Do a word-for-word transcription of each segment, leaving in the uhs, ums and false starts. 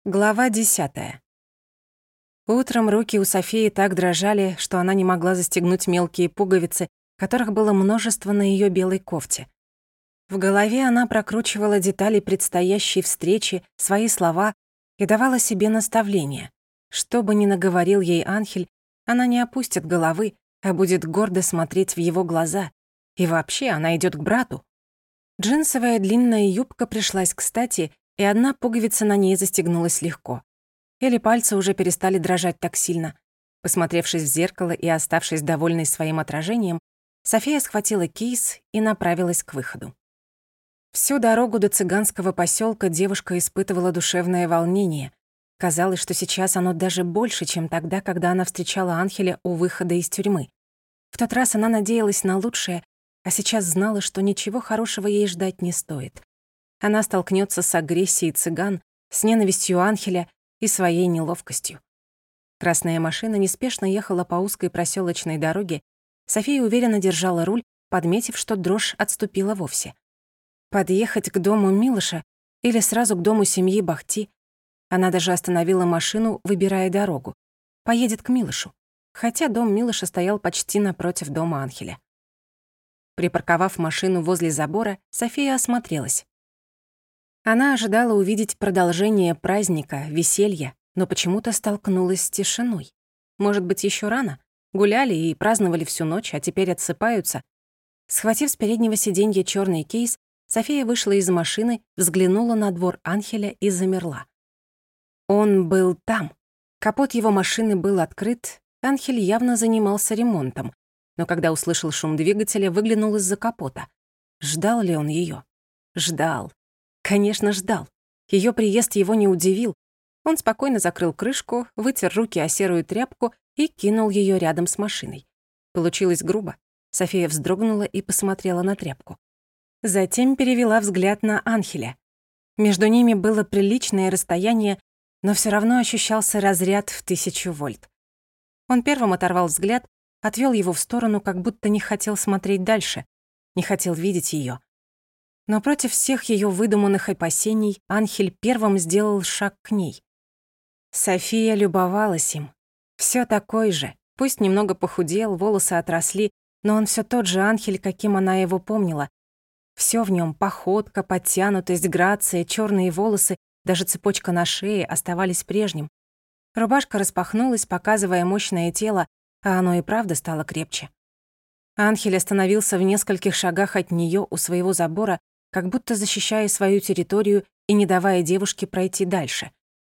Глава десятая. Утром руки у Софии так дрожали, что она не могла застегнуть мелкие пуговицы, которых было множество на её белой кофте. В голове она прокручивала детали предстоящей встречи, свои слова и давала себе наставления. Что бы ни наговорил ей Анхель, она не опустит головы, а будет гордо смотреть в его глаза. И вообще, она идёт к брату. Джинсовая длинная юбка пришлась кстати, и одна пуговица на ней застегнулась легко. Или пальцы уже перестали дрожать так сильно. Посмотревшись в зеркало и оставшись довольной своим отражением, София схватила кейс и направилась к выходу. Всю дорогу до цыганского посёлка девушка испытывала душевное волнение. Казалось, что сейчас оно даже больше, чем тогда, когда она встречала Анхеля у выхода из тюрьмы. В тот раз она надеялась на лучшее, а сейчас знала, что ничего хорошего ей ждать не стоит. Она столкнётся с агрессией цыган, с ненавистью Анхеля и своей неловкостью. Красная машина неспешно ехала по узкой просёлочной дороге. София уверенно держала руль, подметив, что дрожь отступила вовсе. Подъехать к дому Милоша или сразу к дому семьи Бахти. Она даже остановила машину, выбирая дорогу. Поедет к Милошу, хотя дом Милоша стоял почти напротив дома Анхеля. Припарковав машину возле забора, София осмотрелась. Она ожидала увидеть продолжение праздника, веселья, но почему-то столкнулась с тишиной. Может быть, ещё рано? Гуляли и праздновали всю ночь, а теперь отсыпаются. Схватив с переднего сиденья чёрный кейс, София вышла из машины, взглянула на двор Анхеля и замерла. Он был там. Капот его машины был открыт, Анхель явно занимался ремонтом, но когда услышал шум двигателя, выглянул из-за капота. Ждал ли он её? Ждал. Конечно, ждал. Её приезд его не удивил. Он спокойно закрыл крышку, вытер руки о серую тряпку и кинул её рядом с машиной. Получилось грубо. София вздрогнула и посмотрела на тряпку. Затем перевела взгляд на Анхеля. Между ними было приличное расстояние, но всё равно ощущался разряд в тысячу вольт. Он первым оторвал взгляд, отвёл его в сторону, как будто не хотел смотреть дальше, не хотел видеть её. Но против всех её выдуманных опасений Анхель первым сделал шаг к ней. София любовалась им. Всё такой же, пусть немного похудел, волосы отросли, но он всё тот же Анхель, каким она его помнила. Всё в нём — походка, подтянутость, грация, чёрные волосы, даже цепочка на шее — оставались прежним. Рубашка распахнулась, показывая мощное тело, а оно и правда стало крепче. Анхель остановился в нескольких шагах от неё у своего забора, как будто защищая свою территорию и не давая девушке пройти дальше.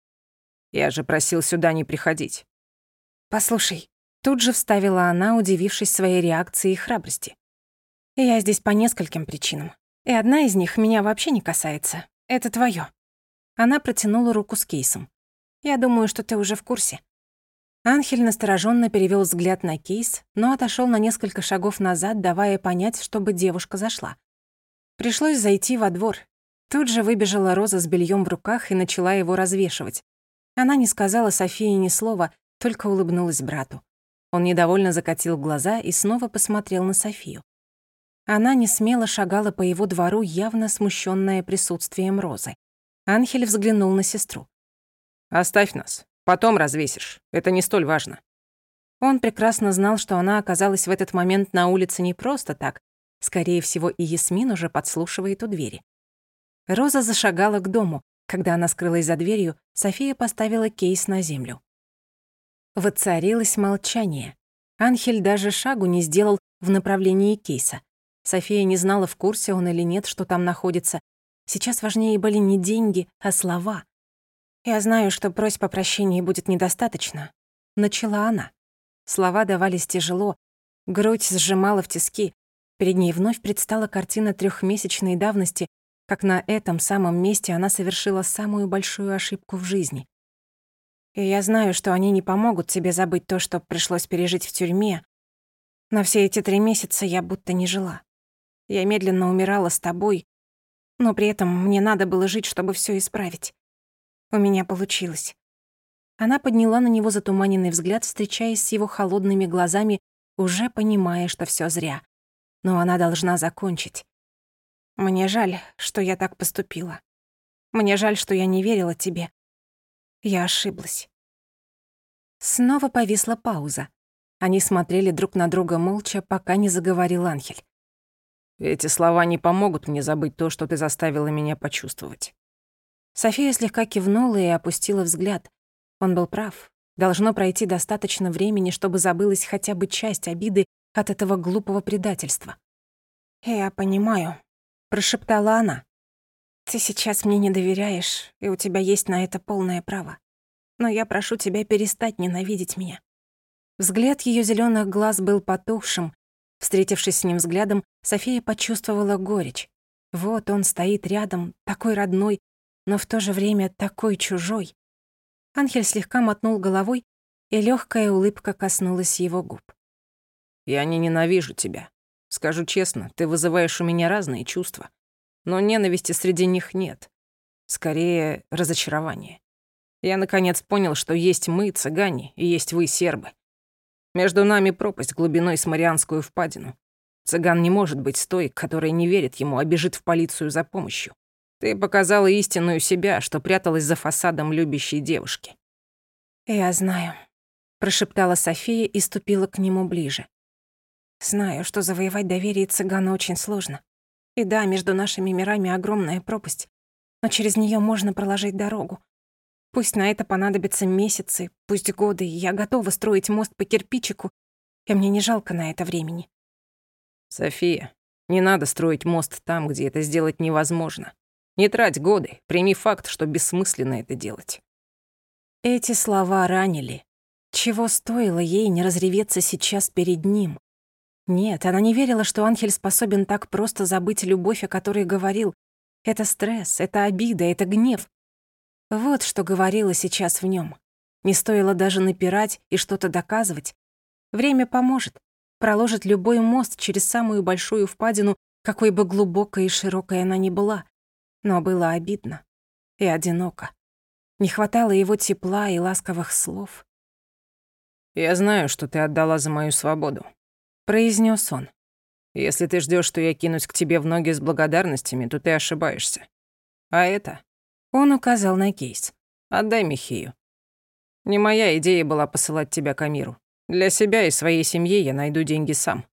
«Я же просил сюда не приходить». «Послушай», тут же вставила она, удивившись своей реакции и храбрости. «Я здесь по нескольким причинам, и одна из них меня вообще не касается. Это твоё». Она протянула руку с кейсом. «Я думаю, что ты уже в курсе». Анхель настороженно перевёл взгляд на кейс, но отошёл на несколько шагов назад, давая понять, чтобы девушка зашла. Пришлось зайти во двор. Тут же выбежала Роза с бельём в руках и начала его развешивать. Она не сказала Софии ни слова, только улыбнулась брату. Он недовольно закатил глаза и снова посмотрел на Софию. Она несмело шагала по его двору, явно смущённая присутствием Розы. Анхель взглянул на сестру. «Оставь нас, потом развесишь, это не столь важно». Он прекрасно знал, что она оказалась в этот момент на улице не просто так. Скорее всего, и Ясмин уже подслушивает у двери. Роза зашагала к дому. Когда она скрылась за дверью, София поставила кейс на землю. Воцарилось молчание. Анхель даже шагу не сделал в направлении кейса. София не знала, в курсе он или нет, что там находится. Сейчас важнее были не деньги, а слова. «Я знаю, что просьб о прощении будет недостаточно», — начала она. Слова давались тяжело, грудь сжимала в тиски. Перед ней вновь предстала картина трёхмесячной давности, как на этом самом месте она совершила самую большую ошибку в жизни. «И я знаю, что они не помогут тебе забыть то, что пришлось пережить в тюрьме. Но все эти три месяца я будто не жила. Я медленно умирала с тобой, но при этом мне надо было жить, чтобы всё исправить. У меня получилось». Она подняла на него затуманенный взгляд, встречаясь с его холодными глазами, уже понимая, что всё зря. Но она должна закончить. «Мне жаль, что я так поступила. Мне жаль, что я не верила тебе. Я ошиблась. Снова повисла пауза. Они смотрели друг на друга молча, пока не заговорил Анхель. Эти слова не помогут мне забыть то, что ты заставила меня почувствовать. София слегка кивнула и опустила взгляд. Он был прав. Должно пройти достаточно времени, чтобы забылась хотя бы часть обиды от этого глупого предательства. «Я понимаю», — прошептала она. «Ты сейчас мне не доверяешь, и у тебя есть на это полное право. Но я прошу тебя перестать ненавидеть меня». Взгляд её зелёных глаз был потухшим. Встретившись с ним взглядом, София почувствовала горечь. Вот он стоит рядом, такой родной, но в то же время такой чужой. Анхель слегка мотнул головой, и лёгкая улыбка коснулась его губ. «Я не ненавижу тебя. Скажу честно, ты вызываешь у меня разные чувства. Но ненависти среди них нет. Скорее, разочарование. Я наконец понял, что есть мы, цыгане, и есть вы, сербы. Между нами пропасть глубиной с Марианскую впадину. Цыган не может быть той, которая не верит ему, а бежит в полицию за помощью. Ты показала истинную себя, что пряталась за фасадом любящей девушки». «Я знаю», — прошептала София и ступила к нему ближе. «Знаю, что завоевать доверие цыгана очень сложно. И да, между нашими мирами огромная пропасть, но через неё можно проложить дорогу. Пусть на это понадобятся месяцы, пусть годы, и я готова строить мост по кирпичику, и мне не жалко на это времени». «София, не надо строить мост там, где это сделать невозможно. Не трать годы, прими факт, что бессмысленно это делать». Эти слова ранили. Чего стоило ей не разреветься сейчас перед ним? Нет, она не верила, что Анхель способен так просто забыть любовь, о которой говорил. Это стресс, это обида, это гнев. Вот что говорило сейчас в нём. Не стоило даже напирать и что-то доказывать. Время поможет, проложит любой мост через самую большую впадину, какой бы глубокой и широкой она ни была. Но было обидно и одиноко. Не хватало его тепла и ласковых слов. «Я знаю, что ты отдала за мою свободу», — произнёс он. «Если ты ждёшь, что я кинусь к тебе в ноги с благодарностями, то ты ошибаешься. А это...» — он указал на кейс. «Отдай Михею. Не моя идея была посылать тебя к Амиру. Для себя и своей семьи я найду деньги сам».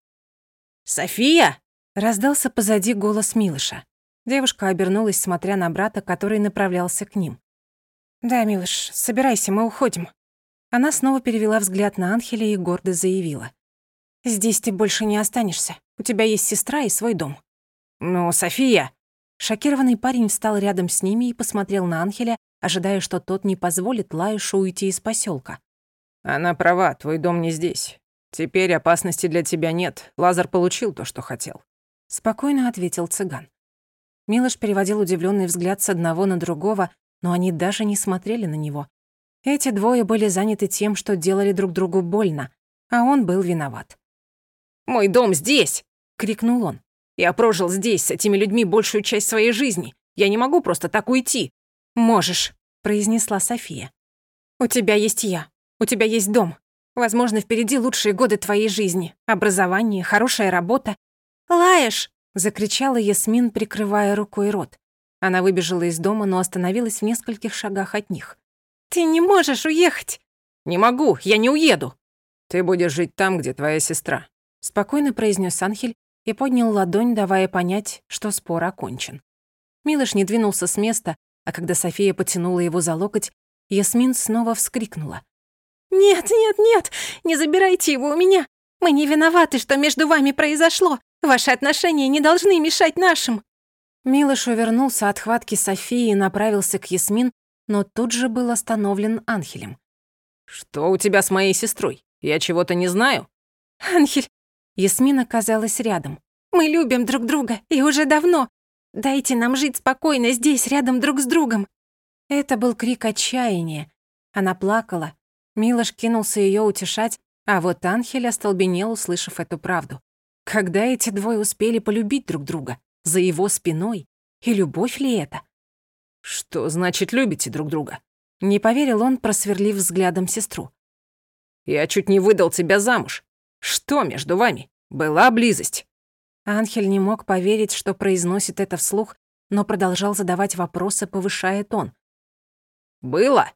«София!» — раздался позади голос Милыша. Девушка обернулась, смотря на брата, который направлялся к ним. «Да, Милыш, собирайся, мы уходим». Она снова перевела взгляд на Анхеля и гордо заявила. «Здесь ты больше не останешься. У тебя есть сестра и свой дом». «Ну, София!» Шокированный парень встал рядом с ними и посмотрел на Анхеля, ожидая, что тот не позволит Лаюшу уйти из посёлка. «Она права, твой дом не здесь. Теперь опасности для тебя нет. Лазар получил то, что хотел», — спокойно ответил цыган. Милош переводил удивлённый взгляд с одного на другого, но они даже не смотрели на него. Эти двое были заняты тем, что делали друг другу больно, а он был виноват. «Мой дом здесь!» — крикнул он. «Я прожил здесь с этими людьми большую часть своей жизни. Я не могу просто так уйти». «Можешь», — произнесла София. «У тебя есть я. У тебя есть дом. Возможно, впереди лучшие годы твоей жизни. Образование, хорошая работа». «Лаешь!» — закричала Ясмин, прикрывая рукой рот. Она выбежала из дома, но остановилась в нескольких шагах от них. «Ты не можешь уехать!» «Не могу, я не уеду!» «Ты будешь жить там, где твоя сестра», — спокойно произнес Анхель и поднял ладонь, давая понять, что спор окончен. Милош не двинулся с места, а когда София потянула его за локоть, Ясмин снова вскрикнула. «Нет, нет, нет! Не забирайте его у меня! Мы не виноваты, что между вами произошло! Ваши отношения не должны мешать нашим!» Милош увернулся от хватки Софии и направился к Ясмин, но тут же был остановлен Анхелем. «Что у тебя с моей сестрой? Я чего-то не знаю?» «Анхель!» Ясмин оказалась рядом. «Мы любим друг друга, и уже давно. Дайте нам жить спокойно здесь, рядом друг с другом». Это был крик отчаяния. Она плакала. Милош кинулся её утешать, а вот Анхель остолбенел, услышав эту правду. Когда эти двое успели полюбить друг друга? За его спиной? И любовь ли это? «Что значит любите друг друга?» Не поверил он, просверлив взглядом сестру. «Я чуть не выдал тебя замуж. Что между вами? Была близость?» Анхель не мог поверить, что произносит это вслух, но продолжал задавать вопросы, повышая тон. «Было?»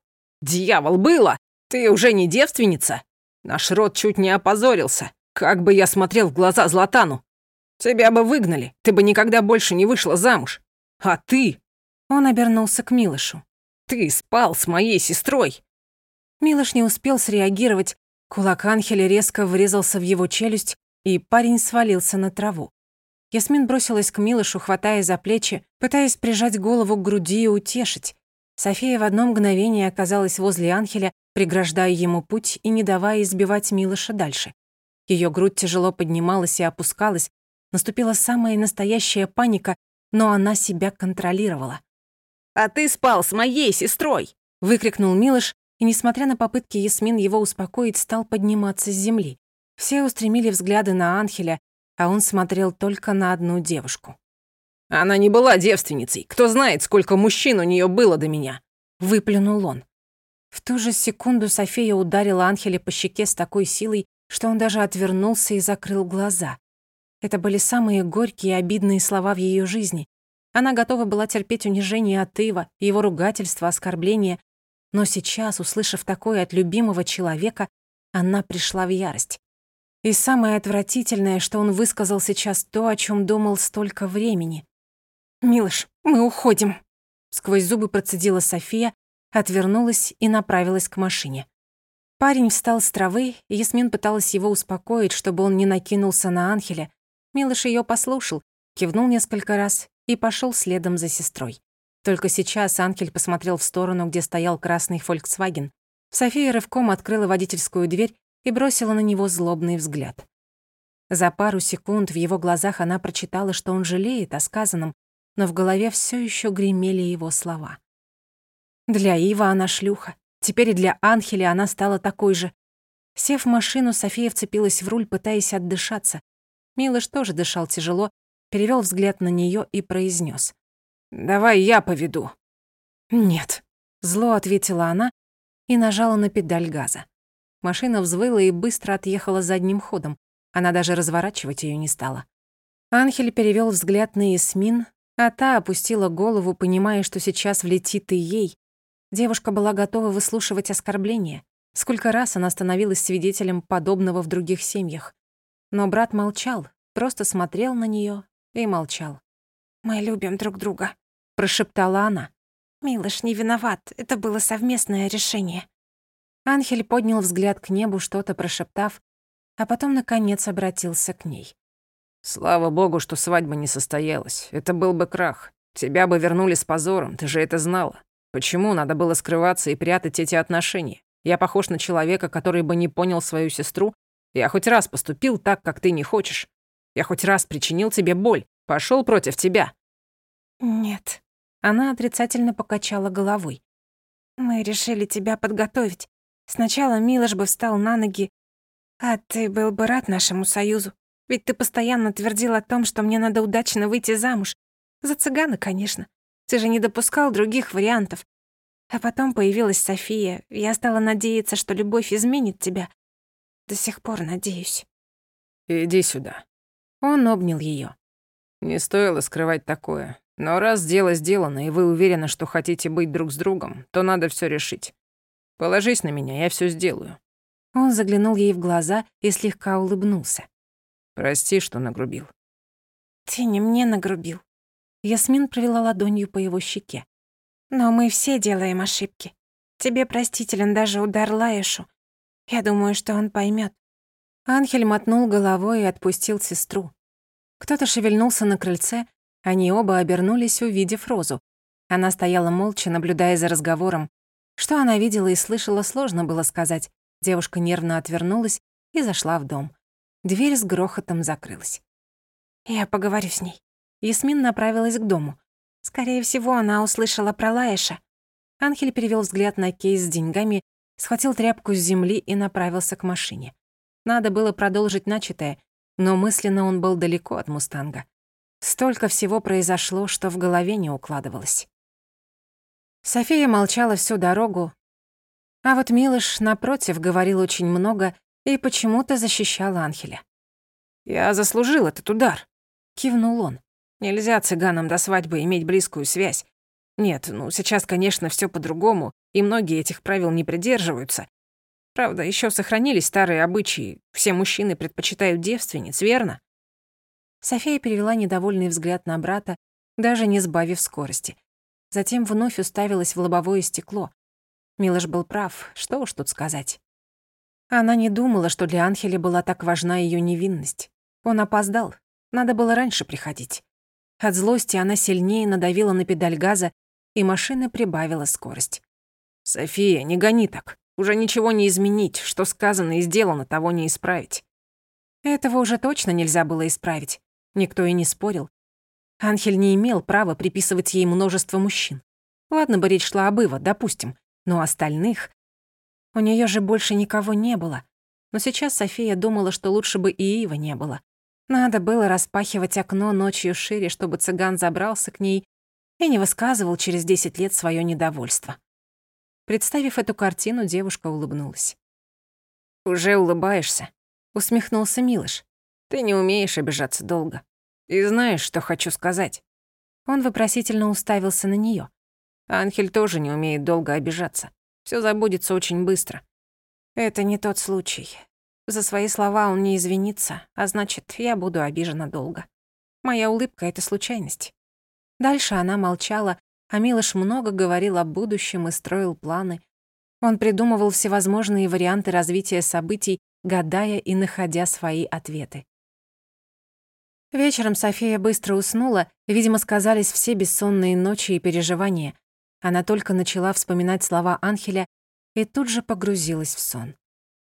Дьявол, было! Ты уже не девственница? Наш род чуть не опозорился. Как бы я смотрел в глаза Златану? Тебя бы выгнали, ты бы никогда больше не вышла замуж. А ты...» Он обернулся к Милошу. «Ты спал с моей сестрой!» Милош не успел среагировать, кулак Анхеля резко врезался в его челюсть, и парень свалился на траву. Ясмин бросилась к Милошу, хватая за плечи, пытаясь прижать голову к груди и утешить. София в одно мгновение оказалась возле Анхеля, преграждая ему путь и не давая избивать Милоша дальше. Её грудь тяжело поднималась и опускалась, наступила самая настоящая паника, но она себя контролировала. «А ты спал с моей сестрой!» — выкрикнул Милош, и, несмотря на попытки Ясмин его успокоить, стал подниматься с земли. Все устремили взгляды на Анхеля, а он смотрел только на одну девушку. «Она не была девственницей. Кто знает, сколько мужчин у неё было до меня!» — выплюнул он. В ту же секунду София ударила Анхеля по щеке с такой силой, что он даже отвернулся и закрыл глаза. Это были самые горькие и обидные слова в её жизни. Она готова была терпеть унижение от Ива, его ругательства, оскорбления, но сейчас, услышав такое от любимого человека, она пришла в ярость. И самое отвратительное, что он высказал сейчас то, о чём думал столько времени. «Милош, мы уходим!» Сквозь зубы процедила София, отвернулась и направилась к машине. Парень встал с травы, и Ясмин пыталась его успокоить, чтобы он не накинулся на Анхеля. Милош её послушал, кивнул несколько раз и пошёл следом за сестрой. Только сейчас Анхель посмотрел в сторону, где стоял красный «Фольксваген». София рывком открыла водительскую дверь и бросила на него злобный взгляд. За пару секунд в его глазах она прочитала, что он жалеет о сказанном, но в голове всё ещё гремели его слова. Для Ива она шлюха, теперь и для Анхеля она стала такой же. Сев в машину, София вцепилась в руль, пытаясь отдышаться. Милош тоже дышал тяжело, перевёл взгляд на неё и произнёс: «Давай я поведу». «Нет», — зло ответила она и нажала на педаль газа. Машина взвыла и быстро отъехала задним ходом. Она даже разворачивать её не стала. Анхель перевёл взгляд на Ясмин, а та опустила голову, понимая, что сейчас влетит и ей. Девушка была готова выслушивать оскорбления. Сколько раз она становилась свидетелем подобного в других семьях. Но брат молчал, просто смотрел на неё и молчал. «Мы любим друг друга», — прошептала она. «Милош не виноват, это было совместное решение». Анхель поднял взгляд к небу, что-то прошептав, а потом, наконец, обратился к ней. «Слава богу, что свадьба не состоялась. Это был бы крах. Тебя бы вернули с позором, ты же это знала. Почему надо было скрываться и прятать эти отношения? Я похож на человека, который бы не понял свою сестру. Я хоть раз поступил так, как ты не хочешь. Я хоть раз причинил тебе боль, пошёл против тебя». «Нет». Она отрицательно покачала головой. «Мы решили тебя подготовить. Сначала Милош бы встал на ноги, а ты был бы рад нашему союзу. Ведь ты постоянно твердил о том, что мне надо удачно выйти замуж. За цыгана, конечно. Ты же не допускал других вариантов. А потом появилась София, и я стала надеяться, что любовь изменит тебя. До сих пор надеюсь». «Иди сюда». Он обнял её. «Не стоило скрывать такое. Но раз дело сделано, и вы уверены, что хотите быть друг с другом, то надо всё решить. Положись на меня, я всё сделаю». Он заглянул ей в глаза и слегка улыбнулся. «Прости, что нагрубил». «Ты не мне нагрубил». Ясмин провела ладонью по его щеке. «Но мы все делаем ошибки. Тебе простителен даже удар Лаэшу. Я думаю, что он поймёт». Анхель мотнул головой и отпустил сестру. Кто-то шевельнулся на крыльце, они оба обернулись, увидев Розу. Она стояла молча, наблюдая за разговором. Что она видела и слышала, сложно было сказать. Девушка нервно отвернулась и зашла в дом. Дверь с грохотом закрылась. «Я поговорю с ней». Ясмин направилась к дому. Скорее всего, она услышала про Лаэша. Анхель перевёл взгляд на кейс с деньгами, схватил тряпку с земли и направился к машине. Надо было продолжить начатое, но мысленно он был далеко от «Мустанга». Столько всего произошло, что в голове не укладывалось. София молчала всю дорогу, а вот Милош, напротив, говорил очень много и почему-то защищал Анхеля. «Я заслужил этот удар», — кивнул он. «Нельзя цыганам до свадьбы иметь близкую связь. Нет, ну сейчас, конечно, все по-другому, и многие этих правил не придерживаются. Правда, еще сохранились старые обычаи. Все мужчины предпочитают девственниц, верно? София перевела недовольный взгляд на брата, даже не сбавив скорости. Затем вновь уставилась в лобовое стекло. Милош был прав, что уж тут сказать. Она не думала, что для Анхеля была так важна ее невинность. Он опоздал, надо было раньше приходить. От злости она сильнее надавила на педаль газа, и машина прибавила скорость. «София, не гони так. Уже ничего не изменить. Что сказано и сделано, того не исправить». Этого уже точно нельзя было исправить. Никто и не спорил. Анхель не имел права приписывать ей множество мужчин. Ладно бы речь шла об Иво, допустим, но остальных... У нее же больше никого не было. Но сейчас София думала, что лучше бы и Ива не было. Надо было распахивать окно ночью шире, чтобы цыган забрался к ней и не высказывал через десять лет свое недовольство. Представив эту картину, девушка улыбнулась. «Уже улыбаешься?» — усмехнулся Милош. «Ты не умеешь обижаться долго. И знаешь, что хочу сказать?» Он вопросительно уставился на неё. Анхель тоже не умеет долго обижаться. Всё забудется очень быстро. Это не тот случай. За свои слова он не извинится, а значит, я буду обижена долго. Моя улыбка — это случайность. Дальше она молчала, а Милош много говорил о будущем и строил планы. Он придумывал всевозможные варианты развития событий, гадая и находя свои ответы. Вечером София быстро уснула, видимо, сказались все бессонные ночи и переживания. Она только начала вспоминать слова Анхеля и тут же погрузилась в сон.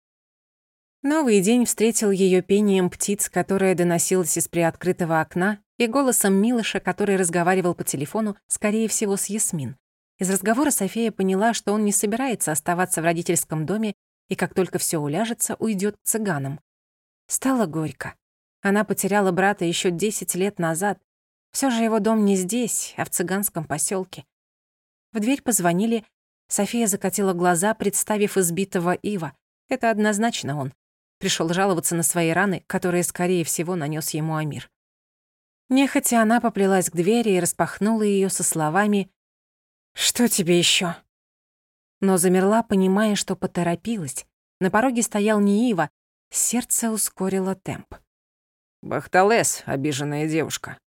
Новый день встретил её пением птиц, которое доносилось из приоткрытого окна, и голосом Милоша, который разговаривал по телефону, скорее всего, с Ясмин. Из разговора София поняла, что он не собирается оставаться в родительском доме и как только всё уляжется, уйдёт к цыганам. Стало горько. Она потеряла брата ещё десять лет назад. Всё же его дом не здесь, а в цыганском посёлке. В дверь позвонили. София закатила глаза, представив избитого Ива. Это однозначно он. Пришёл жаловаться на свои раны, которые, скорее всего, нанёс ему Амир. Нехотя она поплелась к двери и распахнула её со словами «Что тебе ещё?» Но замерла, понимая, что поторопилась. На пороге стоял не Ива, сердце ускорило темп. «Бахталес, обиженная девушка,